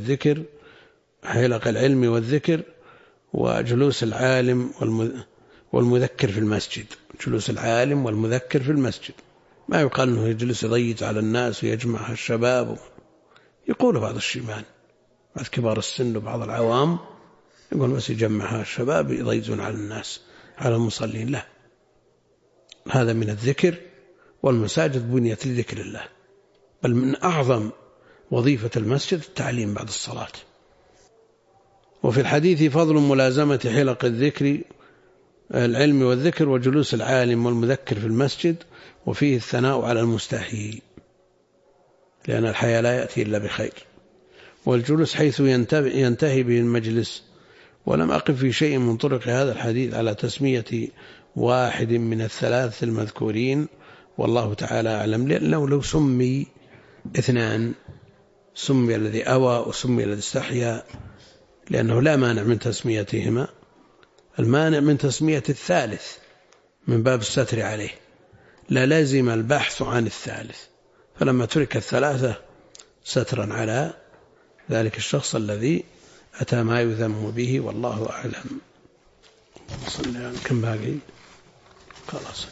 حلق العلم والذكر وجلوس العالم والمذكر في المسجد. جلوس العالم والمذكر في المسجد، ما يقال أنه يجلس يضيج على الناس ويجمع الشباب، يقول بعض الشيبان بعض كبار السن وبعض العوام يقول بس يجمعها الشباب يضيجون على الناس على المصلين. لا، هذا من الذكر، والمساجد بنيت لذكر الله، بل من أعظم وظيفة المسجد التعليم بعد الصلاة. وفي الحديث فضل ملازمة حلق الذكر العلم والذكر وجلوس العالم والمذكر في المسجد، وفيه الثناء على المستحيي، لأن الحياة لا يأتي إلا بخير، والجلوس حيث ينتهي به المجلس. ولم أقف في شيء من طرق هذا الحديث على تسمية واحد من الثلاث المذكورين، والله تعالى أعلم، لأنه لو سمي اثنان، سمي الذي أوى وسمي الذي استحيا، لأنه لا مانع من تسميتهما. المانع من تسمية الثالث من باب الستر عليه، لا لازم البحث عن الثالث، فلما ترك الثلاثة سترا على ذلك الشخص الذي أتى ما يذم به، والله أعلم. صلى كم باقي؟ خلاص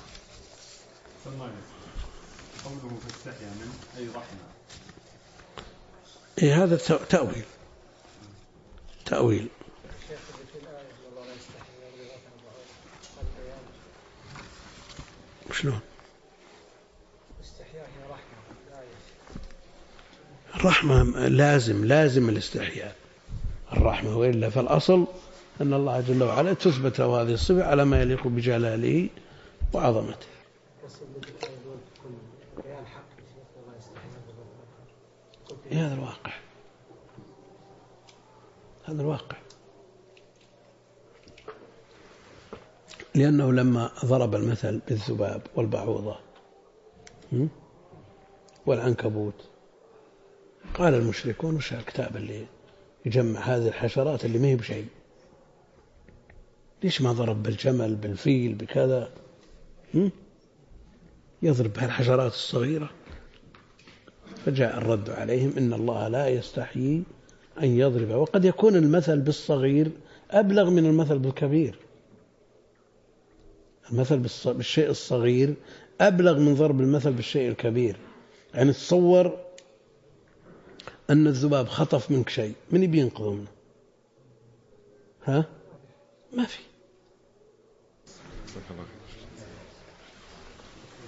قوله فاستحيا منه أي رحمة. إيه هذا تأويل. شلون؟ الرحمة لازم الاستحياء الرحمة، وإلا فالأصل أن الله جل وعلا تثبت له هذه الصفة على ما يليق بجلاله وعظمته. هذا الواقع، لأنه لما ضرب المثل بالذباب والبعوضة والعنكبوت، قال المشركون وش الكتاب اللي يجمع هذه الحشرات اللي ما هي بشيء، ليش ما ضرب بالجمل بالفيل بكذا؟ يضرب بهالحشرات الصغيرة. فجاء الرد عليهم إن الله لا يستحيي أن يضرب، وقد يكون المثل بالصغير أبلغ من المثل بالكبير. المثل بالشيء الصغير أبلغ من ضرب المثل بالشيء الكبير. يعني تصور أن الذباب خطف منك شيء، من يبي ينقذه منه؟ ما في.